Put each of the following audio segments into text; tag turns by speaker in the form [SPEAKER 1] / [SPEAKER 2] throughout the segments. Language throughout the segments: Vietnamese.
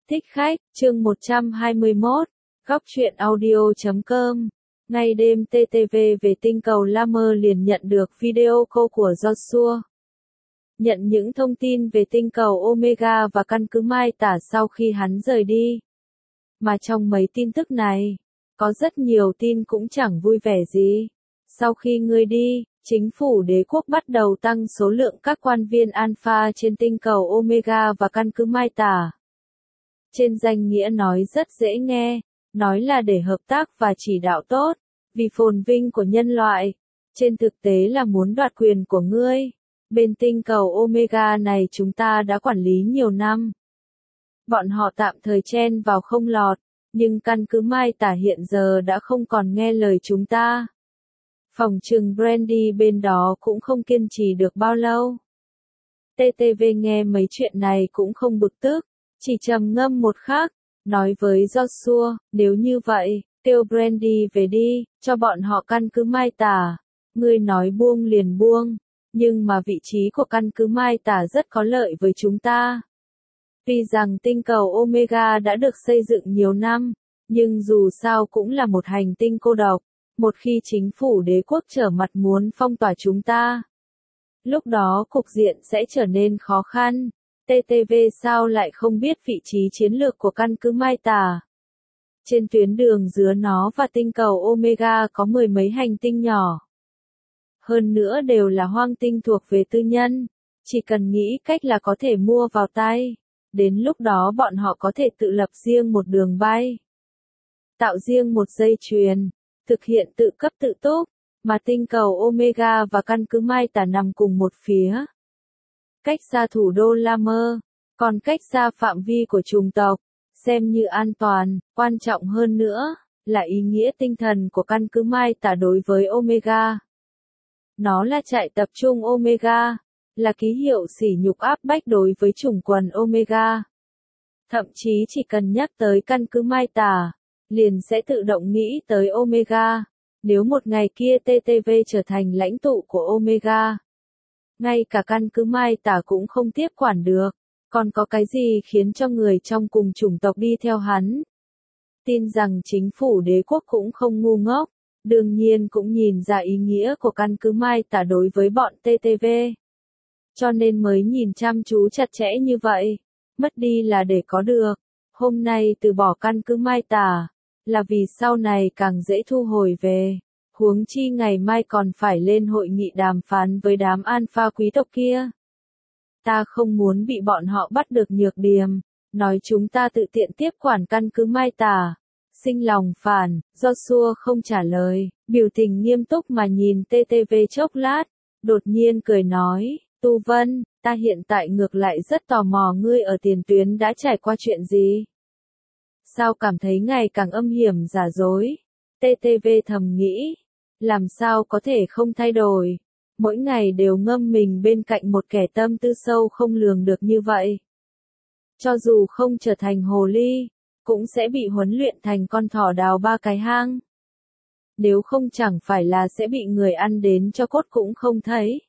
[SPEAKER 1] Thích khách, chương 121, góc truyện audio.com. Ngay đêm TTV về tinh cầu Lammer liền nhận được video call của Joshua. Nhận những thông tin về tinh cầu Omega và căn cứ Mai Tả sau khi hắn rời đi. Mà trong mấy tin tức này, có rất nhiều tin cũng chẳng vui vẻ gì. Sau khi ngươi đi, chính phủ đế quốc bắt đầu tăng số lượng các quan viên Alpha trên tinh cầu Omega và căn cứ Mai Tả. Trên danh nghĩa nói rất dễ nghe, nói là để hợp tác và chỉ đạo tốt, vì phồn vinh của nhân loại. Trên thực tế là muốn đoạt quyền của ngươi. Bên tinh cầu Omega này chúng ta đã quản lý nhiều năm. Bọn họ tạm thời chen vào không lọt, nhưng căn cứ Mai Tả hiện giờ đã không còn nghe lời chúng ta. Phòng trừng Brandy bên đó cũng không kiên trì được bao lâu. TTV nghe mấy chuyện này cũng không bực tức, chỉ trầm ngâm một khắc, nói với Joshua, nếu như vậy, kêu Brandy về đi, cho bọn họ căn cứ Mai Tả. Ngươi nói buông liền buông, nhưng mà vị trí của căn cứ Mai Tả rất có lợi với chúng ta. Tuy rằng tinh cầu Omega đã được xây dựng nhiều năm, nhưng dù sao cũng là một hành tinh cô độc. Một khi chính phủ đế quốc trở mặt muốn phong tỏa chúng ta, lúc đó cục diện sẽ trở nên khó khăn. TTV sao lại không biết vị trí chiến lược của căn cứ Mai Tả? Trên tuyến đường giữa nó và tinh cầu Omega có mười mấy hành tinh nhỏ. Hơn nữa đều là hoang tinh thuộc về tư nhân, chỉ cần nghĩ cách là có thể mua vào tay. Đến lúc đó bọn họ có thể tự lập riêng một đường bay, tạo riêng một dây chuyền, thực hiện tự cấp tự túc, mà tinh cầu Omega và căn cứ Mai Tả nằm cùng một phía. Cách xa thủ đô Lammer, còn cách xa phạm vi của chủng tộc, xem như an toàn. Quan trọng hơn nữa, là ý nghĩa tinh thần của căn cứ Mai Tả đối với Omega. Nó là trại tập trung Omega, là ký hiệu sỉ nhục áp bách đối với chủng quần Omega. Thậm chí chỉ cần nhắc tới căn cứ Mai Tả, liền sẽ tự động nghĩ tới Omega. Nếu một ngày kia TTV trở thành lãnh tụ của Omega, ngay cả căn cứ Mai Tả cũng không tiếp quản được, còn có cái gì khiến cho người trong cùng chủng tộc đi theo hắn? Tin rằng chính phủ đế quốc cũng không ngu ngốc, đương nhiên cũng nhìn ra ý nghĩa của căn cứ Mai Tả đối với bọn TTV. Cho nên mới nhìn chăm chú chặt chẽ như vậy, mất đi là để có được. Hôm nay từ bỏ căn cứ Mai Tả, là vì sau này càng dễ thu hồi về. Huống chi ngày mai còn phải lên hội nghị đàm phán với đám alpha quý tộc kia. Ta không muốn bị bọn họ bắt được nhược điểm, nói chúng ta tự tiện tiếp quản căn cứ Mai Tả. Sinh lòng phản, Joshua không trả lời, biểu tình nghiêm túc mà nhìn TTV chốc lát, đột nhiên cười nói, Tu Vân, ta hiện tại ngược lại rất tò mò ngươi ở tiền tuyến đã trải qua chuyện gì? Sao cảm thấy ngày càng âm hiểm giả dối? TTV thầm nghĩ, làm sao có thể không thay đổi? Mỗi ngày đều ngâm mình bên cạnh một kẻ tâm tư sâu không lường được như vậy. Cho dù không trở thành hồ ly, cũng sẽ bị huấn luyện thành con thỏ đào ba cái hang. Nếu không chẳng phải là sẽ bị người ăn đến cho cốt cũng không thấy.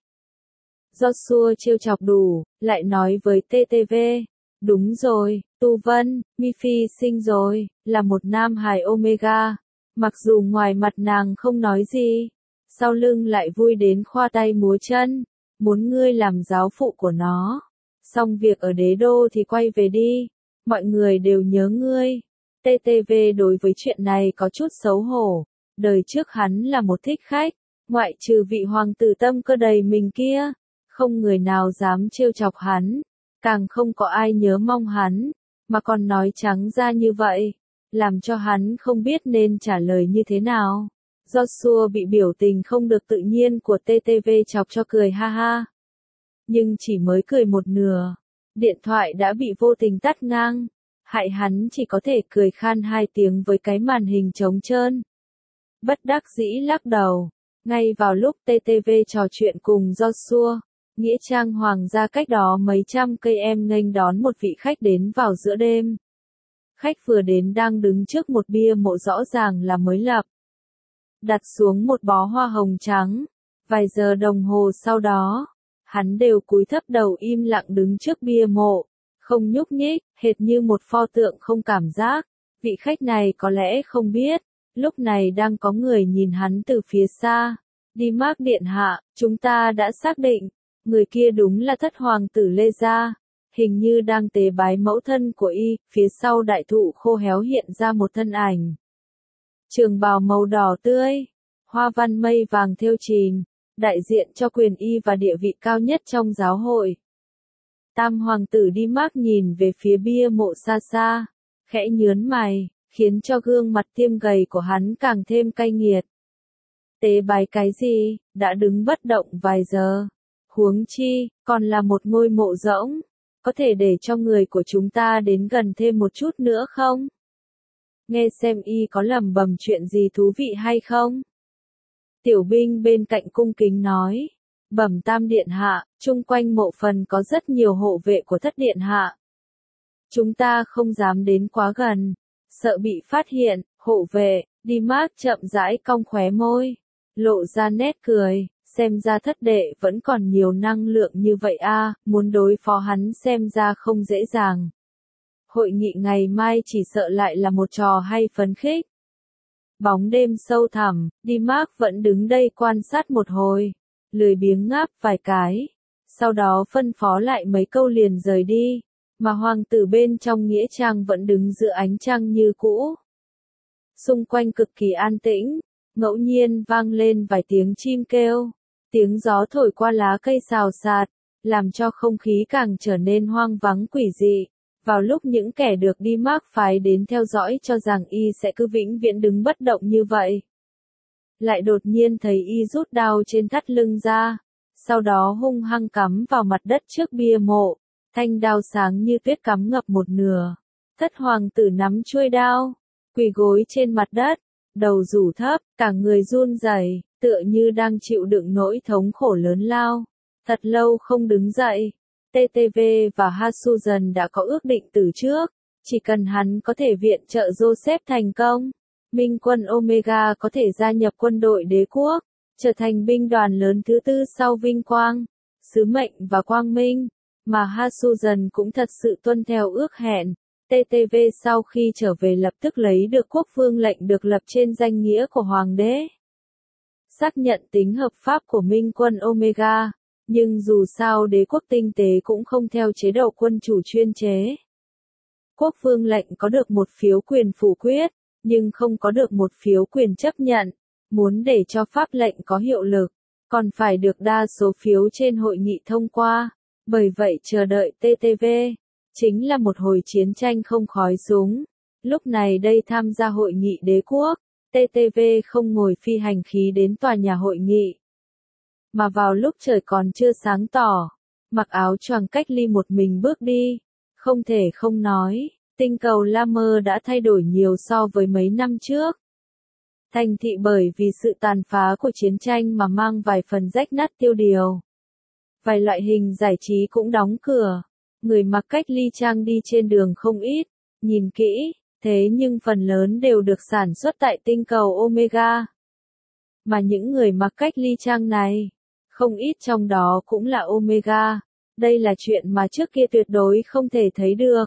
[SPEAKER 1] Joshua trêu chọc đủ, lại nói với TTV, đúng rồi, Tu Vân, Miffy sinh rồi, là một nam hài Omega. Mặc dù ngoài mặt nàng không nói gì, sau lưng lại vui đến khoa tay múa chân, muốn ngươi làm giáo phụ của nó. Xong việc ở đế đô thì quay về đi, mọi người đều nhớ ngươi. TTV đối với chuyện này có chút xấu hổ, đời trước hắn là một thích khách, ngoại trừ vị hoàng tử tâm cơ đầy mình kia, không người nào dám trêu chọc hắn, càng không có ai nhớ mong hắn, mà còn nói trắng ra như vậy, làm cho hắn không biết nên trả lời như thế nào. Joshua bị biểu tình không được tự nhiên của TTV chọc cho cười ha ha. Nhưng chỉ mới cười một nửa, điện thoại đã bị vô tình tắt ngang, hại hắn chỉ có thể cười khan hai tiếng với cái màn hình trống trơn. Bất đắc dĩ lắc đầu, ngay vào lúc TTV trò chuyện cùng Joshua, nghĩa trang hoàng gia cách đó mấy trăm cây em nghênh đón một vị khách đến vào giữa đêm. Khách vừa đến đang đứng trước một bia mộ rõ ràng là mới lập. Đặt xuống một bó hoa hồng trắng. Vài giờ đồng hồ sau đó, hắn đều cúi thấp đầu im lặng đứng trước bia mộ, không nhúc nhích, hệt như một pho tượng không cảm giác. Vị khách này có lẽ không biết, lúc này đang có người nhìn hắn từ phía xa. Dimac điện hạ, chúng ta đã xác định, người kia đúng là thất hoàng tử Lê Gia, hình như đang tế bái mẫu thân của y. Phía sau đại thụ khô héo hiện ra một thân ảnh. Trường bào màu đỏ tươi, hoa văn mây vàng thêu chìm, đại diện cho quyền y và địa vị cao nhất trong giáo hội. Tam hoàng tử Dimac nhìn về phía bia mộ xa xa, khẽ nhướng mày, khiến cho gương mặt tiêm gầy của hắn càng thêm cay nghiệt. Tế bái cái gì, đã đứng bất động vài giờ. Huống chi, còn là một ngôi mộ rỗng, có thể để cho người của chúng ta đến gần thêm một chút nữa không? Nghe xem y có lẩm bẩm chuyện gì thú vị hay không? Tiểu binh bên cạnh cung kính nói, bẩm tam điện hạ, chung quanh mộ phần có rất nhiều hộ vệ của thất điện hạ. Chúng ta không dám đến quá gần, sợ bị phát hiện. Hộ vệ, Dimac chậm rãi cong khóe môi, lộ ra nét cười, xem ra thất đệ vẫn còn nhiều năng lượng như vậy a, muốn đối phó hắn xem ra không dễ dàng. Hội nghị ngày mai chỉ sợ lại là một trò hay phấn khích. Bóng đêm sâu thẳm, Dimac vẫn đứng đây quan sát một hồi, lười biếng ngáp vài cái, sau đó phân phó lại mấy câu liền rời đi, mà hoàng tử bên trong nghĩa trang vẫn đứng giữa ánh trăng như cũ. Xung quanh cực kỳ an tĩnh, ngẫu nhiên vang lên vài tiếng chim kêu, tiếng gió thổi qua lá cây xào xạc, làm cho không khí càng trở nên hoang vắng quỷ dị. Vào lúc những kẻ được Dimac phái đến theo dõi cho rằng y sẽ cứ vĩnh viễn đứng bất động như vậy, lại đột nhiên thấy y rút đao trên thắt lưng ra, sau đó hung hăng cắm vào mặt đất trước bia mộ, thanh đao sáng như tuyết cắm ngập một nửa. Thất hoàng tử nắm chuôi đao, quỳ gối trên mặt đất, đầu rủ thấp, cả người run rẩy, tựa như đang chịu đựng nỗi thống khổ lớn lao. Thật lâu không đứng dậy. TTV và Hasuzen đã có ước định từ trước, chỉ cần hắn có thể viện trợ Joseph thành công, Minh quân Omega có thể gia nhập quân đội đế quốc, trở thành binh đoàn lớn thứ tư sau vinh quang, sứ mệnh và quang minh, mà Hasuzen cũng thật sự tuân theo ước hẹn. TTV sau khi trở về lập tức lấy được quốc vương lệnh được lập trên danh nghĩa của hoàng đế, xác nhận tính hợp pháp của Minh quân Omega. Nhưng dù sao đế quốc tinh tế cũng không theo chế độ quân chủ chuyên chế. Quốc vương lệnh có được một phiếu quyền phủ quyết, nhưng không có được một phiếu quyền chấp nhận. Muốn để cho pháp lệnh có hiệu lực, còn phải được đa số phiếu trên hội nghị thông qua. Bởi vậy chờ đợi TTV, chính là một hồi chiến tranh không khói súng. Lúc này đây tham gia hội nghị đế quốc, TTV không ngồi phi hành khí đến tòa nhà hội nghị, mà vào lúc trời còn chưa sáng tỏ, mặc áo choàng cách ly một mình bước đi. Không thể không nói, tinh cầu Lammer đã thay đổi nhiều so với mấy năm trước. Thành thị bởi vì sự tàn phá của chiến tranh mà mang vài phần rách nát tiêu điều. Vài loại hình giải trí cũng đóng cửa, người mặc cách ly trang đi trên đường không ít, nhìn kỹ, thế nhưng phần lớn đều được sản xuất tại tinh cầu Omega. Mà những người mặc cách ly trang này, không ít trong đó cũng là Omega. Đây là chuyện mà trước kia tuyệt đối không thể thấy được.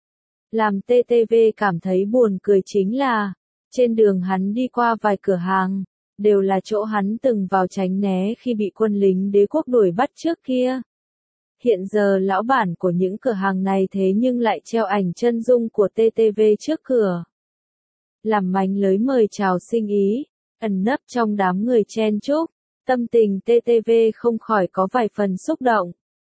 [SPEAKER 1] Làm TTV cảm thấy buồn cười chính là, trên đường hắn đi qua vài cửa hàng, đều là chỗ hắn từng vào tránh né khi bị quân lính đế quốc đuổi bắt trước kia. Hiện giờ lão bản của những cửa hàng này thế nhưng lại treo ảnh chân dung của TTV trước cửa. Làm mánh lưới mời chào sinh ý, ẩn nấp trong đám người chen chúc. Tâm tình TTV không khỏi có vài phần xúc động.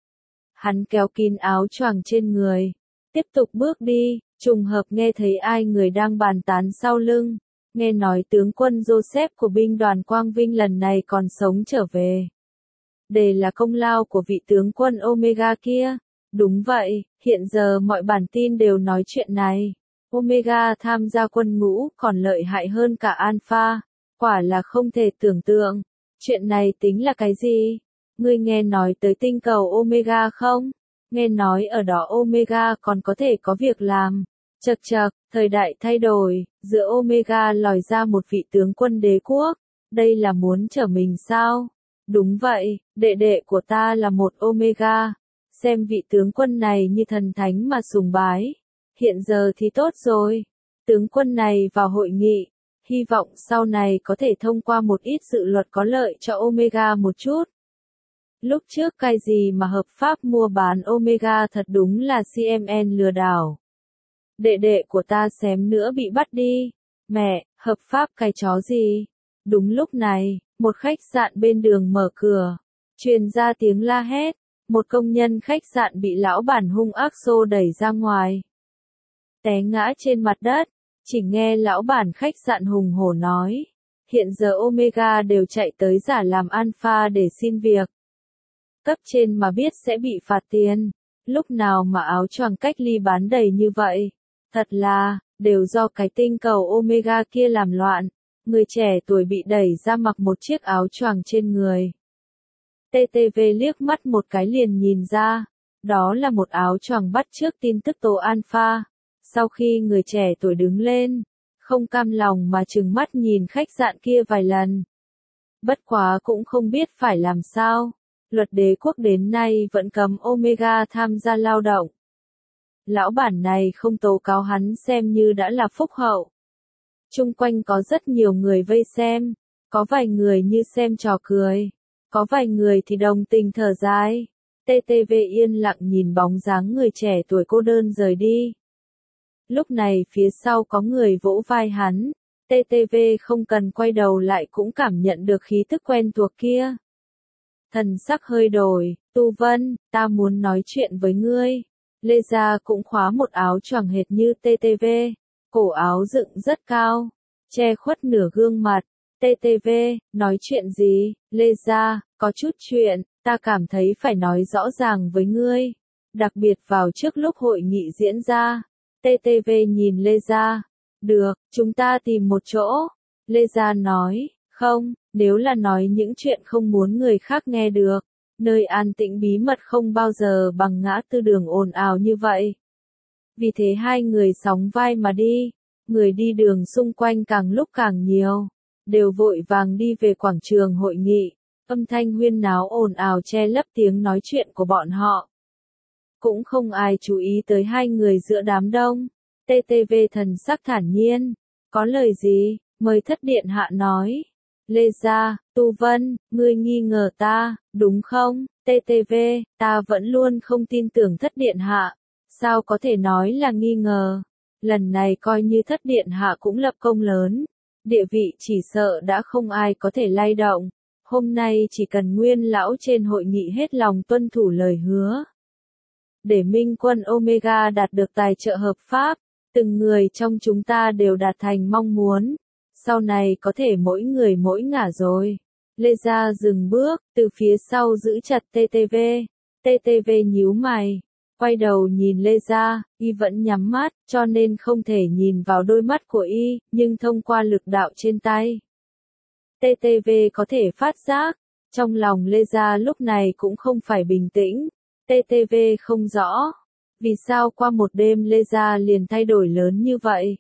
[SPEAKER 1] Hắn kéo kín áo choàng trên người, tiếp tục bước đi, trùng hợp nghe thấy ai người đang bàn tán sau lưng, nghe nói tướng quân Joseph của binh đoàn Quang Vinh lần này còn sống trở về. Đây là công lao của vị tướng quân Omega kia. Đúng vậy, hiện giờ mọi bản tin đều nói chuyện này. Omega tham gia quân ngũ còn lợi hại hơn cả Alpha, quả là không thể tưởng tượng. Chuyện này tính là cái gì? Ngươi nghe nói tới tinh cầu Omega không? Nghe nói ở đó Omega còn có thể có việc làm. Chậc chậc, thời đại thay đổi, giữa Omega lòi ra một vị tướng quân đế quốc. Đây là muốn trở mình sao? Đúng vậy, đệ đệ của ta là một Omega. xem vị tướng quân này như thần thánh mà sùng bái. Hiện giờ thì tốt rồi. Tướng quân này vào hội nghị, hy vọng sau này có thể thông qua một ít dự luật có lợi cho Omega một chút. Lúc trước cái gì mà hợp pháp mua bán Omega thật đúng là CMN lừa đảo. Đệ đệ của ta xém nữa bị bắt đi. Mẹ, hợp pháp cái chó gì? Đúng lúc này, một khách sạn bên đường mở cửa. Truyền ra tiếng la hét. Một công nhân khách sạn bị lão bản hung ác xô đẩy ra ngoài. Té ngã trên mặt đất. Chỉ nghe lão bản khách sạn hùng hổ nói. Hiện giờ Omega đều chạy tới giả làm alpha để xin việc. Cấp trên mà biết sẽ bị phạt tiền. Lúc nào mà áo choàng cách ly bán đầy như vậy. Thật là, đều do cái tinh cầu Omega kia làm loạn. Người trẻ tuổi bị đẩy ra mặc một chiếc áo choàng trên người. TTV liếc mắt một cái liền nhìn ra. Đó là một áo choàng bắt chước tin tức tố alpha. Sau khi người trẻ tuổi đứng lên, không cam lòng mà trừng mắt nhìn khách sạn kia vài lần. Bất quá cũng không biết phải làm sao. Luật đế quốc đến nay vẫn cấm Omega tham gia lao động. Lão bản này không tố cáo hắn xem như đã là phúc hậu. Chung quanh có rất nhiều người vây xem, có vài người như xem trò cười, có vài người thì đồng tình thở dài. TTV yên lặng nhìn bóng dáng người trẻ tuổi cô đơn rời đi. Lúc này phía sau có người vỗ vai hắn, TTV không cần quay đầu lại cũng cảm nhận được khí tức quen thuộc kia. Thần sắc hơi đổi, Tu Vân, ta muốn nói chuyện với ngươi. Lê Gia cũng khóa một áo choàng hệt như TTV, cổ áo dựng rất cao, che khuất nửa gương mặt. TTV, nói chuyện gì? Lê Gia, có chút chuyện, ta cảm thấy phải nói rõ ràng với ngươi. Đặc biệt vào trước lúc hội nghị diễn ra. TTV nhìn Lê Gia. Được, chúng ta tìm một chỗ. Lê Gia nói, không, nếu là nói những chuyện không muốn người khác nghe được. Nơi an tĩnh bí mật không bao giờ bằng ngã tư đường ồn ào như vậy. Vì thế hai người sóng vai mà đi. Người đi đường xung quanh càng lúc càng nhiều. Đều vội vàng đi về quảng trường hội nghị. Âm thanh huyên náo ồn ào che lấp tiếng nói chuyện của bọn họ. Cũng không ai chú ý tới hai người giữa đám đông. TTV thần sắc thản nhiên. Có lời gì? Mời thất điện hạ nói. Lê Gia, Tu Vân, ngươi nghi ngờ ta, đúng không? TTV, ta vẫn luôn không tin tưởng thất điện hạ. Sao có thể nói là nghi ngờ? Lần này coi như thất điện hạ cũng lập công lớn. Địa vị chỉ sợ đã không ai có thể lay động. Hôm nay chỉ cần nguyên lão trên hội nghị hết lòng tuân thủ lời hứa. Để minh quân Omega đạt được tài trợ hợp pháp, từng người trong chúng ta đều đạt thành mong muốn. Sau này có thể mỗi người mỗi ngả rồi. Lê Gia dừng bước, từ phía sau giữ chặt TTV. TTV nhíu mày, quay đầu nhìn Lê Gia, y vẫn nhắm mắt, cho nên không thể nhìn vào đôi mắt của y, nhưng thông qua lực đạo trên tay. TTV có thể phát giác, trong lòng Lê Gia lúc này cũng không phải bình tĩnh. TTV không rõ, vì sao qua một đêm Lê Gia liền thay đổi lớn như vậy.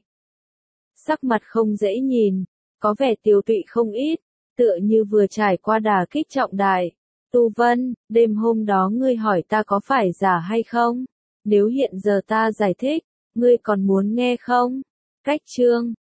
[SPEAKER 1] Sắc mặt không dễ nhìn, có vẻ tiều tụy không ít, tựa như vừa trải qua đả kích trọng đại. Tu Vân, đêm hôm đó ngươi hỏi ta có phải giả hay không? Nếu hiện giờ ta giải thích, ngươi còn muốn nghe không? Cách chương